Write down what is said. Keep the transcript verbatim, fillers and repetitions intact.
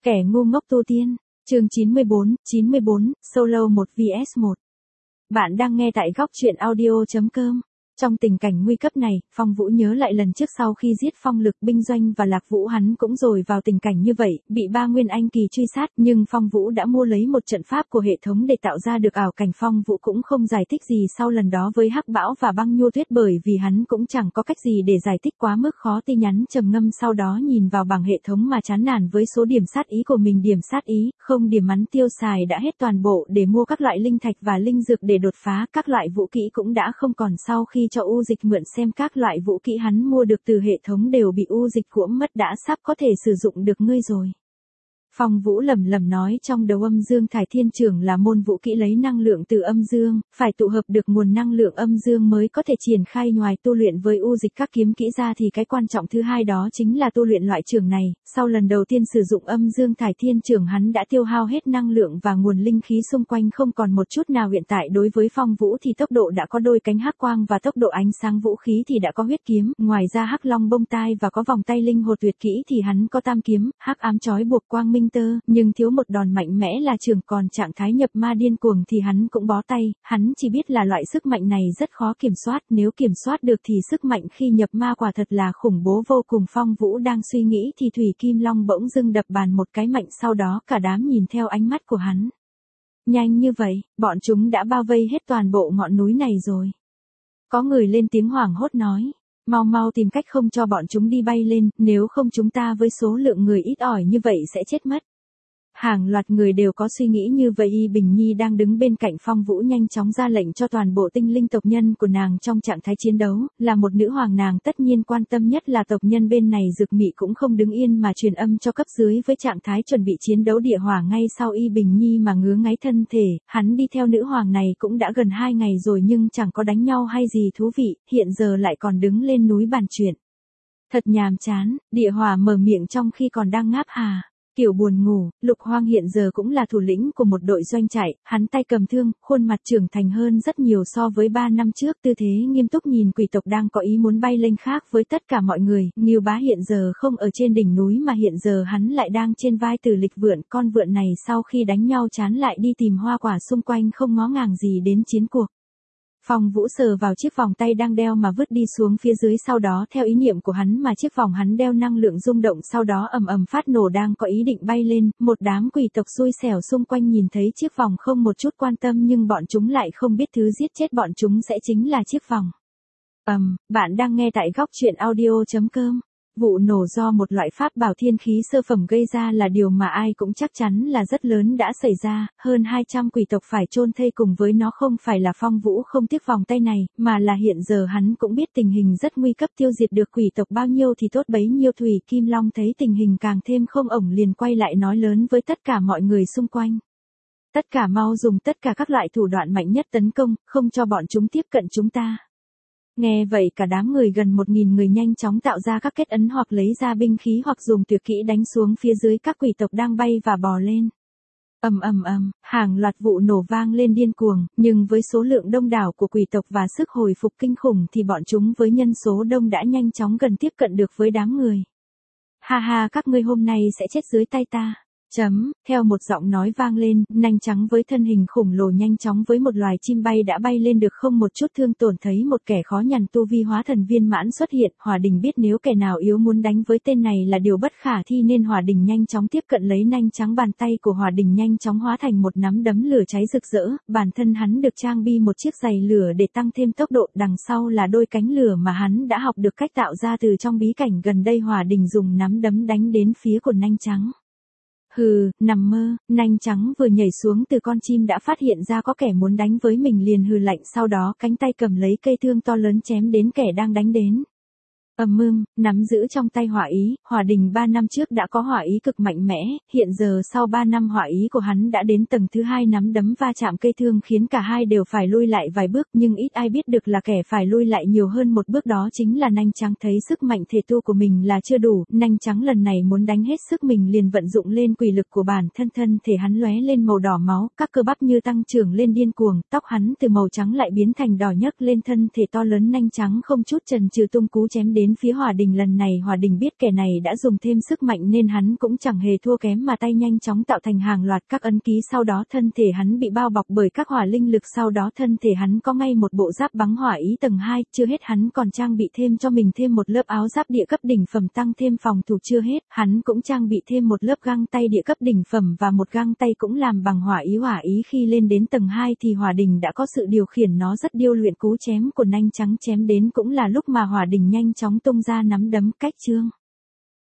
Kẻ ngu ngốc tu tiên, chương chín mươi bốn, chín mươi bốn, solo một vs một. Bạn đang nghe tại góc truyện audio chấm com. Trong tình cảnh nguy cấp này, Phong Vũ nhớ lại lần trước sau khi giết Phong Lực, Binh Doanh và Lạc Vũ hắn cũng rồi vào tình cảnh như vậy, bị ba Nguyên Anh kỳ truy sát, nhưng Phong Vũ đã mua lấy một trận pháp của hệ thống để tạo ra được ảo cảnh. Phong Vũ cũng không giải thích gì sau lần đó với Hắc Bão và Băng Nhô Tuyết, bởi vì hắn cũng chẳng có cách gì để giải thích quá mức khó tin. Nhắn trầm ngâm sau đó nhìn vào bảng hệ thống mà chán nản với số điểm sát ý của mình. Điểm sát ý, không điểm hắn tiêu xài đã hết toàn bộ để mua các loại linh thạch và linh dược để đột phá, các loại vũ kỹ cũng đã không còn. Sau khi cho U Dịch mượn xem các loại vũ kỹ hắn mua được từ hệ thống đều bị U Dịch cuỗm mất, đã sắp có thể sử dụng được ngươi rồi. Phong Vũ lẩm lẩm nói trong đầu. Âm dương thải thiên trưởng là môn vũ kỹ lấy năng lượng từ âm dương, phải tụ hợp được nguồn năng lượng âm dương mới có thể triển khai. Ngoài tu luyện với U Dịch các kiếm kỹ ra thì cái quan trọng thứ hai đó chính là tu luyện loại trường này. Sau lần đầu tiên sử dụng âm dương thải thiên trưởng hắn đã tiêu hao hết năng lượng và nguồn linh khí xung quanh không còn một chút nào. Hiện tại đối với Phong Vũ thì tốc độ đã có đôi cánh hắc quang và tốc độ ánh sáng, vũ khí thì đã có huyết kiếm, ngoài ra hắc long bông tai và có vòng tay linh hồn tuyệt kỹ thì hắn có tam kiếm, hắc ám trói buộc, quang minh tơ, nhưng thiếu một đòn mạnh mẽ là trường. Còn trạng thái nhập ma điên cuồng thì hắn cũng bó tay, hắn chỉ biết là loại sức mạnh này rất khó kiểm soát, nếu kiểm soát được thì sức mạnh khi nhập ma quả thật là khủng bố vô cùng. Phong Vũ đang suy nghĩ thì Thủy Kim Long bỗng dưng đập bàn một cái mạnh, sau đó cả đám nhìn theo ánh mắt của hắn. Nhanh như vậy, bọn chúng đã bao vây hết toàn bộ ngọn núi này rồi. Có người lên tiếng hoảng hốt nói. Mau mau tìm cách không cho bọn chúng đi bay lên, nếu không chúng ta với số lượng người ít ỏi như vậy sẽ chết mất. Hàng loạt người đều có suy nghĩ như vậy. Y Bình Nhi đang đứng bên cạnh Phong Vũ nhanh chóng ra lệnh cho toàn bộ tinh linh tộc nhân của nàng trong trạng thái chiến đấu, là một nữ hoàng nàng tất nhiên quan tâm nhất là tộc nhân bên này. Dực Mị cũng không đứng yên mà truyền âm cho cấp dưới với trạng thái chuẩn bị chiến đấu. Địa Hỏa ngay sau Y Bình Nhi mà ngứa ngáy thân thể, hắn đi theo nữ hoàng này cũng đã gần hai ngày rồi nhưng chẳng có đánh nhau hay gì thú vị, hiện giờ lại còn đứng lên núi bàn chuyện. Thật nhàm chán, Địa Hỏa mở miệng trong khi còn đang ngáp hà. Kiểu buồn ngủ. Lục Hoang hiện giờ cũng là thủ lĩnh của một đội doanh trại, hắn tay cầm thương, khuôn mặt trưởng thành hơn rất nhiều so với ba năm trước, tư thế nghiêm túc nhìn quỷ tộc đang có ý muốn bay lên. Khác với tất cả mọi người, Ngưu Bá hiện giờ không ở trên đỉnh núi mà hiện giờ hắn lại đang trên vai Tử Lịch Vượn. Con vượn này sau khi đánh nhau chán lại đi tìm hoa quả xung quanh, không ngó ngàng gì đến chiến cuộc. Phong Vũ sờ vào chiếc vòng tay đang đeo mà vứt đi xuống phía dưới, sau đó theo ý niệm của hắn mà chiếc vòng hắn đeo năng lượng rung động, sau đó ầm ầm phát nổ. Đang có ý định bay lên, một đám quỷ tộc xui xẻo xung quanh nhìn thấy chiếc vòng không một chút quan tâm, nhưng bọn chúng lại không biết thứ giết chết bọn chúng sẽ chính là chiếc vòng. Ầm, um, bạn đang nghe tại góc truyện audio chấm com. Vụ nổ do một loại pháp bảo thiên khí sơ phẩm gây ra là điều mà ai cũng chắc chắn là rất lớn đã xảy ra, hơn hai trăm quỷ tộc phải chôn thây cùng với nó. Không phải là Phong Vũ không tiếc vòng tay này, mà là hiện giờ hắn cũng biết tình hình rất nguy cấp, tiêu diệt được quỷ tộc bao nhiêu thì tốt bấy nhiêu. Thủy Kim Long thấy tình hình càng thêm không ổn liền quay lại nói lớn với tất cả mọi người xung quanh. Tất cả mau dùng tất cả các loại thủ đoạn mạnh nhất tấn công, không cho bọn chúng tiếp cận chúng ta. Nghe vậy cả đám người gần một nghìn người nhanh chóng tạo ra các kết ấn hoặc lấy ra binh khí hoặc dùng tuyệt kỹ đánh xuống phía dưới các quỷ tộc đang bay và bò lên. Ầm ầm ầm, hàng loạt vụ nổ vang lên điên cuồng, nhưng với số lượng đông đảo của quỷ tộc và sức hồi phục kinh khủng thì bọn chúng với nhân số đông đã nhanh chóng gần tiếp cận được với đám người. Ha ha, các ngươi hôm nay sẽ chết dưới tay ta. Chấm, theo một giọng nói vang lên, nanh trắng với thân hình khổng lồ nhanh chóng với một loài chim bay đã bay lên được không một chút thương tổn. Thấy một kẻ khó nhằn tu vi hóa thần viên mãn xuất hiện, Hỏa Đình biết nếu kẻ nào yếu muốn đánh với tên này là điều bất khả thi nên Hỏa Đình nhanh chóng tiếp cận lấy nanh trắng. Bàn tay của Hỏa Đình nhanh chóng hóa thành một nắm đấm lửa cháy rực rỡ, bản thân hắn được trang bị một chiếc giày lửa để tăng thêm tốc độ, đằng sau là đôi cánh lửa mà hắn đã học được cách tạo ra từ trong bí cảnh gần đây. Hỏa Đình dùng nắm đấm đánh đến phía của nanh trắng. Hừ, nằm mơ, nanh trắng vừa nhảy xuống từ con chim đã phát hiện ra có kẻ muốn đánh với mình liền hừ lạnh, sau đó cánh tay cầm lấy cây thương to lớn chém đến kẻ đang đánh đến. Ầm ưng, nắm giữ trong tay hỏa ý, Hỏa Đình ba năm trước đã có hỏa ý cực mạnh mẽ, hiện giờ sau ba năm hỏa ý của hắn đã đến tầng thứ hai, nắm đấm va chạm cây thương khiến cả hai đều phải lui lại vài bước, nhưng ít ai biết được là kẻ phải lui lại nhiều hơn một bước đó chính là nanh trắng. Thấy sức mạnh thể tu của mình là chưa đủ, nanh trắng lần này muốn đánh hết sức mình liền vận dụng lên quỷ lực của bản thân. Thân thể hắn lóe lên màu đỏ máu, các cơ bắp như tăng trưởng lên điên cuồng, tóc hắn từ màu trắng lại biến thành đỏ nhấc lên thân thể to lớn. Nanh trắng không chút chần chừ tung cú chém đến. đến phía Hỏa Đình. Lần này Hỏa Đình biết kẻ này đã dùng thêm sức mạnh nên hắn cũng chẳng hề thua kém mà tay nhanh chóng tạo thành hàng loạt các ấn ký, sau đó thân thể hắn bị bao bọc bởi các hỏa linh lực, sau đó thân thể hắn có ngay một bộ giáp bắn hỏa ý tầng hai, chưa hết hắn còn trang bị thêm cho mình thêm một lớp áo giáp địa cấp đỉnh phẩm tăng thêm phòng thủ, chưa hết, hắn cũng trang bị thêm một lớp găng tay địa cấp đỉnh phẩm và một găng tay cũng làm bằng hỏa ý. Hỏa ý khi lên đến tầng hai thì Hỏa Đình đã có sự điều khiển nó rất điêu luyện, cú chém của nanh trắng chém đến cũng là lúc mà Hỏa Đình nhanh chóng tung ra nắm đấm cách chương.